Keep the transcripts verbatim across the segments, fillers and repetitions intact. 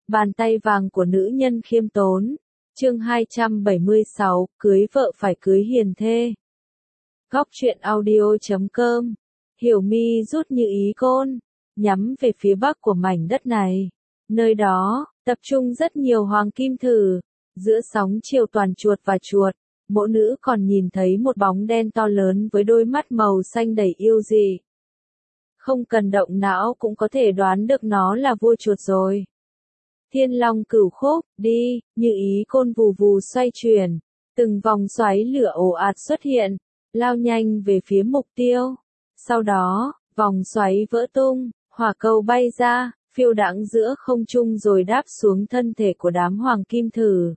Bàn tay vàng của nữ nhân khiêm tốn. Chương hai trăm bảy mươi sáu, cưới vợ phải cưới hiền thê. Góc truyện audio chấm com. Hiểu Mi rút như ý côn, nhắm về phía bắc của mảnh đất này. Nơi đó, tập trung rất nhiều hoàng kim thử. Giữa sóng chiều toàn chuột và chuột, mộ nữ còn nhìn thấy một bóng đen to lớn với đôi mắt màu xanh đầy yêu dị. Không cần động não cũng có thể đoán được nó là vua chuột rồi. Thiên long cửu khúc, đi, như ý côn vù vù xoay chuyển. Từng vòng xoáy lửa ồ ạt xuất hiện, lao nhanh về phía mục tiêu. Sau đó, vòng xoáy vỡ tung, hỏa cầu bay ra, phiêu đãng giữa không trung rồi đáp xuống thân thể của đám hoàng kim thử.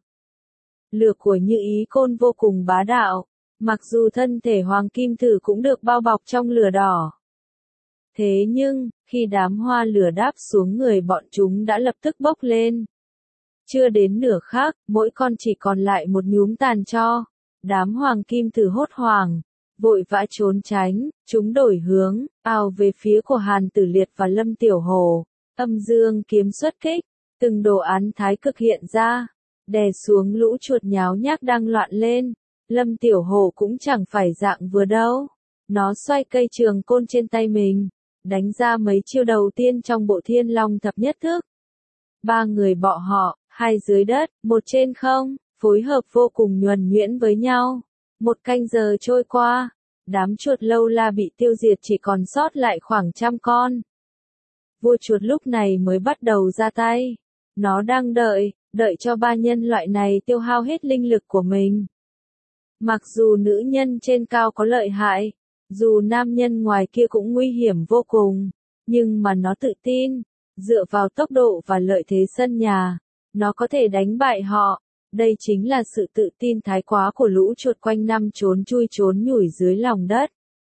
Lửa của như ý côn vô cùng bá đạo, mặc dù thân thể hoàng kim thử cũng được bao bọc trong lửa đỏ. Thế nhưng, khi đám hoa lửa đáp xuống người bọn chúng đã lập tức bốc lên. Chưa đến nửa khắc, mỗi con chỉ còn lại một nhúm tàn tro. Đám hoàng kim thử hốt hoảng, vội vã trốn tránh, chúng đổi hướng, ào về phía của Hàn Tử Liệt và Lâm Tiểu Hổ. Âm dương kiếm xuất kích, từng đồ án thái cực hiện ra, đè xuống lũ chuột nháo nhác đang loạn lên. Lâm Tiểu Hổ cũng chẳng phải dạng vừa đâu. Nó xoay cây trường côn trên tay mình, đánh ra mấy chiêu đầu tiên trong bộ Thiên Long thập nhất thức. Ba người bọ họ, hai dưới đất, một trên không, phối hợp vô cùng nhuần nhuyễn với nhau. Một canh giờ trôi qua, đám chuột lâu la bị tiêu diệt chỉ còn sót lại khoảng trăm con. Vua chuột lúc này mới bắt đầu ra tay. Nó đang đợi, đợi cho ba nhân loại này tiêu hao hết linh lực của mình. Mặc dù nữ nhân trên cao có lợi hại, dù nam nhân ngoài kia cũng nguy hiểm vô cùng, nhưng mà nó tự tin, dựa vào tốc độ và lợi thế sân nhà, nó có thể đánh bại họ. Đây chính là sự tự tin thái quá của lũ chuột quanh năm trốn chui trốn nhủi dưới lòng đất.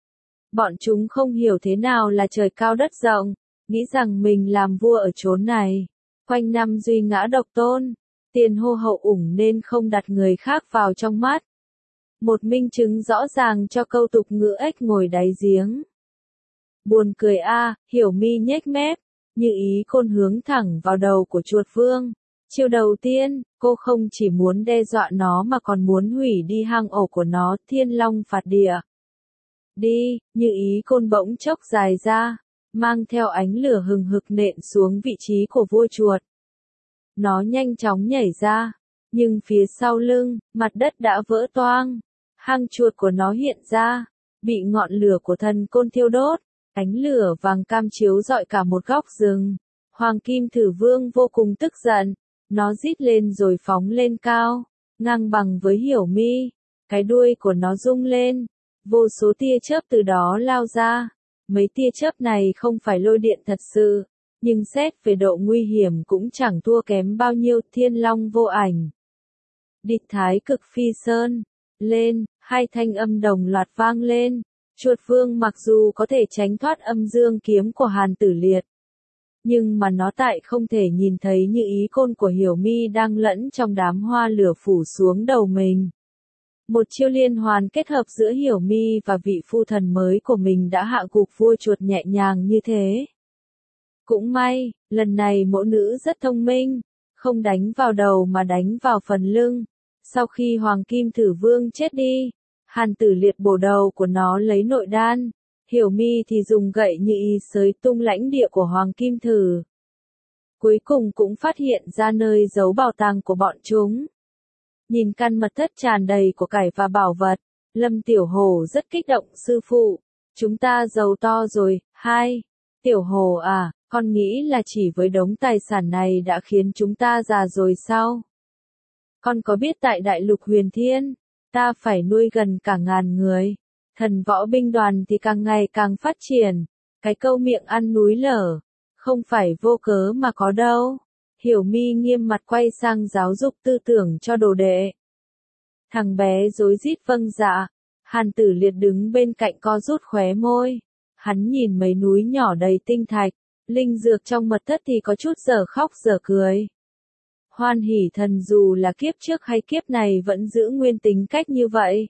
Bọn chúng không hiểu thế nào là trời cao đất rộng, nghĩ rằng mình làm vua ở chốn này, quanh năm duy ngã độc tôn, tiền hô hậu ủng nên không đặt người khác vào trong mắt. Một minh chứng rõ ràng cho câu tục ngữ ếch ngồi đáy giếng. Buồn cười a, Hiểu Mi nhếch mép, như ý côn hướng thẳng vào đầu của chuột vương. Chiêu đầu tiên, cô không chỉ muốn đe dọa nó mà còn muốn hủy đi hang ổ của nó, Thiên Long phạt địa. Đi, như ý côn bỗng chốc dài ra, mang theo ánh lửa hừng hực nện xuống vị trí của vua chuột. Nó nhanh chóng nhảy ra, nhưng phía sau lưng, mặt đất đã vỡ toang. Hang chuột của nó hiện ra, bị ngọn lửa của thần côn thiêu đốt, ánh lửa vàng cam chiếu rọi cả một góc rừng. Hoàng kim thử vương vô cùng tức giận, nó rít lên rồi phóng lên cao, ngang bằng với Hiểu Mi. Cái đuôi của nó rung lên, vô số tia chớp từ đó lao ra. Mấy tia chớp này không phải lôi điện thật sự, nhưng xét về độ nguy hiểm cũng chẳng thua kém bao nhiêu Thiên Long vô ảnh. Địch thái cực phi sơn, lên, hai thanh âm đồng loạt vang lên. Chuột vương mặc dù có thể tránh thoát âm dương kiếm của Hàn Tử Liệt, nhưng mà nó tại không thể nhìn thấy như ý côn của Hiểu Mi đang lẫn trong đám hoa lửa phủ xuống đầu mình. Một chiêu liên hoàn kết hợp giữa Hiểu Mi và vị phu thần mới của mình đã hạ gục vua chuột nhẹ nhàng như thế. Cũng may, lần này mẫu nữ rất thông minh, không đánh vào đầu mà đánh vào phần lưng. Sau khi Hoàng Kim Thử Vương chết đi, Hàn Tử Liệt bổ đầu của nó lấy nội đan, Hiểu Mi thì dùng gậy như ý xới tung lãnh địa của Hoàng Kim Thử. Cuối cùng cũng phát hiện ra nơi giấu bảo tàng của bọn chúng. Nhìn căn mật thất tràn đầy của cải và bảo vật, Lâm Tiểu Hổ rất kích động. Sư phụ, chúng ta giàu to rồi. Hai, Tiểu Hổ à, con nghĩ là chỉ với đống tài sản này đã khiến chúng ta già rồi sao? Con có biết tại đại lục huyền thiên, ta phải nuôi gần cả ngàn người. Thần võ binh đoàn thì càng ngày càng phát triển. Cái câu miệng ăn núi lở, không phải vô cớ mà có đâu. Hiểu Mi nghiêm mặt quay sang giáo dục tư tưởng cho đồ đệ. Thằng bé rối rít vâng dạ. Hàn Tử Liệt đứng bên cạnh co rút khóe môi. Hắn nhìn mấy núi nhỏ đầy tinh thạch, linh dược trong mật thất thì có chút dở khóc dở cười. Hoan hỉ thần dù là kiếp trước hay kiếp này vẫn giữ nguyên tính cách như vậy.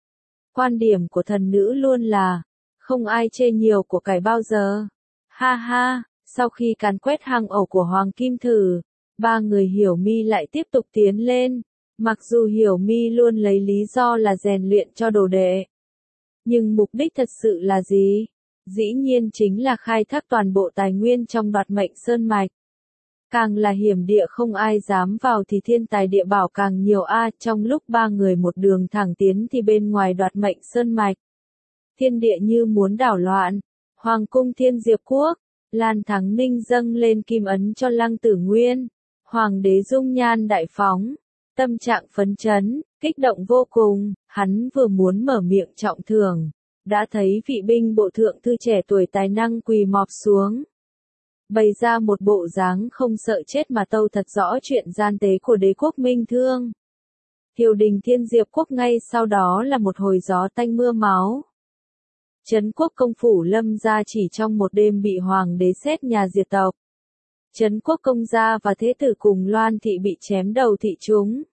Quan điểm của thần nữ luôn là, không ai chê nhiều của cải bao giờ. Ha ha, sau khi càn quét hang ổ của Hoàng Kim Thử, ba người Hiểu Mi lại tiếp tục tiến lên. Mặc dù Hiểu Mi luôn lấy lý do là rèn luyện cho đồ đệ. Nhưng mục đích thật sự là gì? Dĩ nhiên chính là khai thác toàn bộ tài nguyên trong đoạt mệnh sơn mạch. Càng là hiểm địa không ai dám vào thì thiên tài địa bảo càng nhiều a. Trong lúc ba người một đường thẳng tiến thì bên ngoài đoạt mệnh sơn mạch. Thiên địa như muốn đảo loạn. Hoàng cung Thiên Diệp Quốc, Lan Thắng Ninh dâng lên kim ấn cho Lăng Tử Nguyên. Hoàng đế dung nhan đại phóng, tâm trạng phấn chấn, kích động vô cùng, hắn vừa muốn mở miệng trọng thưởng, đã thấy vị binh bộ thượng thư trẻ tuổi tài năng quỳ mọp xuống. Bày ra một bộ dáng không sợ chết mà tâu thật rõ chuyện gian tế của đế quốc Minh Thương. Triều đình Thiên Diệp Quốc ngay sau đó là một hồi gió tanh mưa máu. Trấn quốc công phủ Lâm gia chỉ trong một đêm bị hoàng đế xét nhà diệt tộc. Trấn quốc công gia và thế tử cùng Loan thị bị chém đầu thị chúng.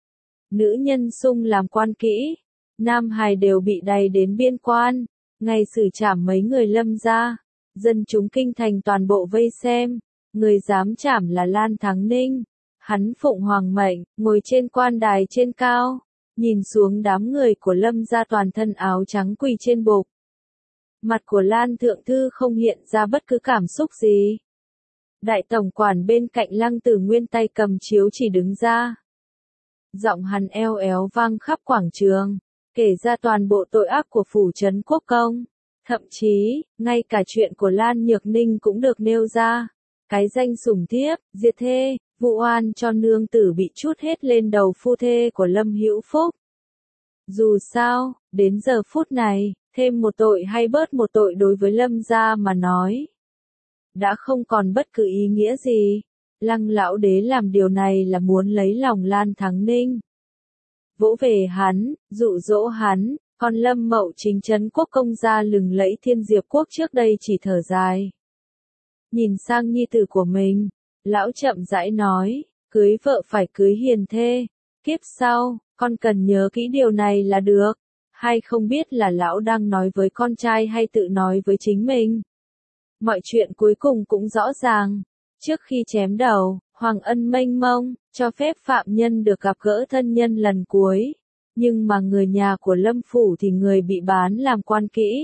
Nữ nhân sung làm quan kỹ, nam hài đều bị đày đến biên quan, ngày xử trảm mấy người Lâm gia. Dân chúng kinh thành toàn bộ vây xem, người dám trảm là Lan Thắng Ninh. Hắn phụng hoàng mệnh, ngồi trên quan đài trên cao, nhìn xuống đám người của Lâm gia toàn thân áo trắng quỳ trên bục. Mặt của Lan Thượng Thư không hiện ra bất cứ cảm xúc gì. Đại tổng quản bên cạnh Lăng Tử Nguyên tay cầm chiếu chỉ đứng ra. Giọng hắn eo éo vang khắp quảng trường, kể ra toàn bộ tội ác của phủ trấn quốc công. Thậm chí, ngay cả chuyện của Lan Nhược Ninh cũng được nêu ra. Cái danh sủng thiếp, diệt thê, vụ oan cho nương tử bị trút hết lên đầu phu thê của Lâm Hữu Phúc. Dù sao, đến giờ phút này, thêm một tội hay bớt một tội đối với Lâm gia mà nói, đã không còn bất cứ ý nghĩa gì. Lăng lão đế làm điều này là muốn lấy lòng Lan Thắng Ninh. Vỗ về hắn, dụ dỗ hắn, còn Lâm Mậu Chính trấn quốc công gia lừng lẫy Thiên Diệp Quốc trước đây chỉ thở dài. Nhìn sang nhi tử của mình, lão chậm rãi nói, cưới vợ phải cưới hiền thê, kiếp sau, con cần nhớ kỹ điều này là được. Hay không biết là lão đang nói với con trai hay tự nói với chính mình. Mọi chuyện cuối cùng cũng rõ ràng. Trước khi chém đầu, Hoàng ân mênh mông, cho phép phạm nhân được gặp gỡ thân nhân lần cuối. Nhưng mà người nhà của Lâm Phủ thì người bị bán làm quan kỹ.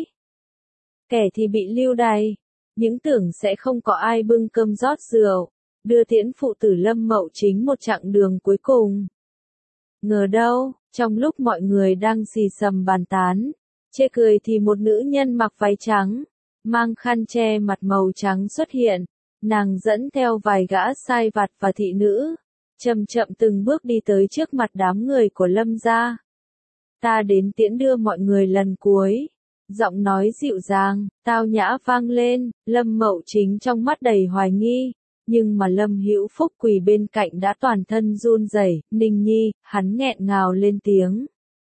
Kẻ thì bị lưu đày. Những tưởng sẽ không có ai bưng cơm rót rượu, đưa tiễn phụ tử Lâm Mậu Chính một chặng đường cuối cùng. Ngờ đâu, trong lúc mọi người đang xì xầm bàn tán, chê cười thì một nữ nhân mặc váy trắng, mang khăn che mặt màu trắng xuất hiện. Nàng dẫn theo vài gã sai vặt và thị nữ, chậm chậm từng bước đi tới trước mặt đám người của Lâm gia. Ta đến tiễn đưa mọi người lần cuối. Giọng nói dịu dàng, tao nhã vang lên, Lâm Mậu Chính trong mắt đầy hoài nghi. Nhưng mà Lâm Hữu Phúc quỳ bên cạnh đã toàn thân run rẩy. Ninh nhi, hắn nghẹn ngào lên tiếng.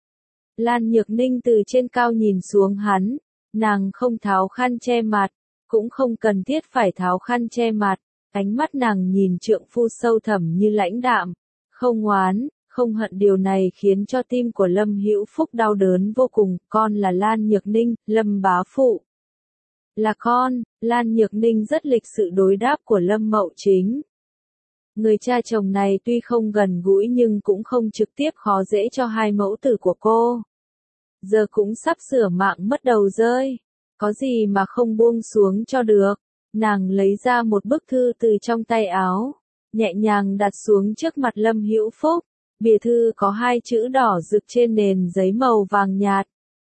Lan Nhược Ninh từ trên cao nhìn xuống hắn, nàng không tháo khăn che mặt, cũng không cần thiết phải tháo khăn che mặt, ánh mắt nàng nhìn trượng phu sâu thẳm như lãnh đạm, không oán, không hận. Điều này khiến cho tim của Lâm Hữu Phúc đau đớn vô cùng. Con là Lan Nhược Ninh, Lâm bá phụ. Là con. Lan Nhược Ninh rất lịch sự đối đáp của Lâm Mậu Chính. Người cha chồng này tuy không gần gũi nhưng cũng không trực tiếp khó dễ cho hai mẫu tử của cô. Giờ cũng sắp sửa mạng mất đầu rơi. Có gì mà không buông xuống cho được. Nàng lấy ra một bức thư từ trong tay áo, nhẹ nhàng đặt xuống trước mặt Lâm Hữu Phúc. Bìa thư có hai chữ đỏ rực trên nền giấy màu vàng nhạt.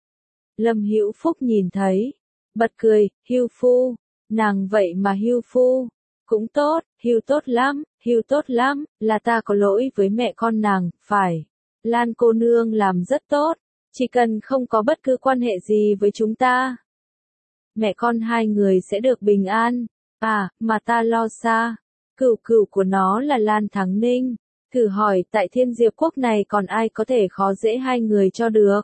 Lâm Hữu Phúc nhìn thấy, bật cười, hưu phu. Nàng vậy mà hưu phu. Cũng tốt, hưu tốt lắm, hưu tốt lắm, là ta có lỗi với mẹ con nàng, phải. Lan cô nương làm rất tốt, chỉ cần không có bất cứ quan hệ gì với chúng ta. Mẹ con hai người sẽ được bình an. À, mà ta lo xa. Cửu cửu của nó là Lan Thắng Ninh. Thử hỏi tại Thiên Diệp Quốc này còn ai có thể khó dễ hai người cho được.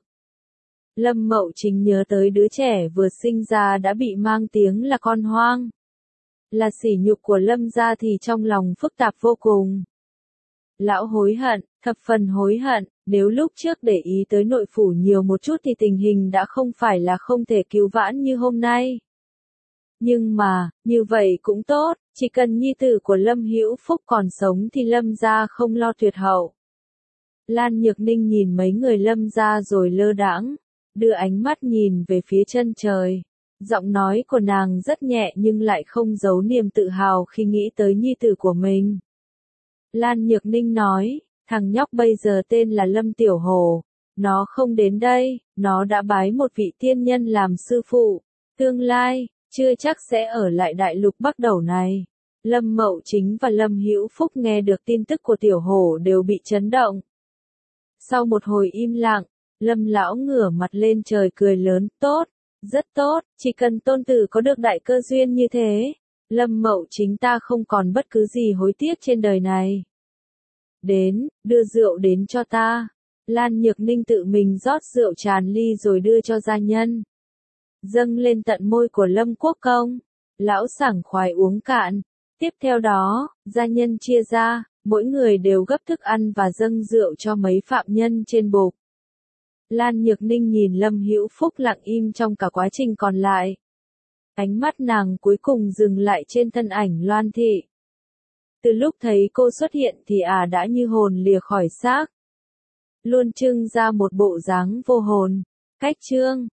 Lâm Mậu Chính nhớ tới đứa trẻ vừa sinh ra đã bị mang tiếng là con hoang. Là sỉ nhục của Lâm gia thì trong lòng phức tạp vô cùng. Lão hối hận, thập phần hối hận, nếu lúc trước để ý tới nội phủ nhiều một chút thì tình hình đã không phải là không thể cứu vãn như hôm nay. Nhưng mà, như vậy cũng tốt, chỉ cần nhi tử của Lâm Hữu Phúc còn sống thì Lâm gia không lo tuyệt hậu. Lan Nhược Ninh nhìn mấy người Lâm gia rồi lơ đãng, đưa ánh mắt nhìn về phía chân trời. Giọng nói của nàng rất nhẹ nhưng lại không giấu niềm tự hào khi nghĩ tới nhi tử của mình. Lan Nhược Ninh nói, thằng nhóc bây giờ tên là Lâm Tiểu Hổ. Nó không đến đây, nó đã bái một vị tiên nhân làm sư phụ. Tương lai, chưa chắc sẽ ở lại đại lục Bắc Đẩu này. Lâm Mậu Chính và Lâm Hữu Phúc nghe được tin tức của Tiểu Hổ đều bị chấn động. Sau một hồi im lặng, Lâm lão ngửa mặt lên trời cười lớn, tốt, rất tốt, chỉ cần tôn tử có được đại cơ duyên như thế, Lâm Mậu Chính ta không còn bất cứ gì hối tiếc trên đời này. Đến, đưa rượu đến cho ta. Lan Nhược Ninh tự mình rót rượu tràn ly rồi đưa cho gia nhân. Dâng lên tận môi của Lâm Quốc Công. Lão sảng khoái uống cạn. Tiếp theo đó, gia nhân chia ra, mỗi người đều gấp thức ăn và dâng rượu cho mấy phạm nhân trên bục. Lan Nhược Ninh nhìn Lâm Hữu Phúc lặng im trong cả quá trình còn lại. Ánh mắt nàng cuối cùng dừng lại trên thân ảnh Loan Thị. Từ lúc thấy cô xuất hiện thì ả à đã như hồn lìa khỏi xác. Luôn trưng ra một bộ dáng vô hồn. Cách chương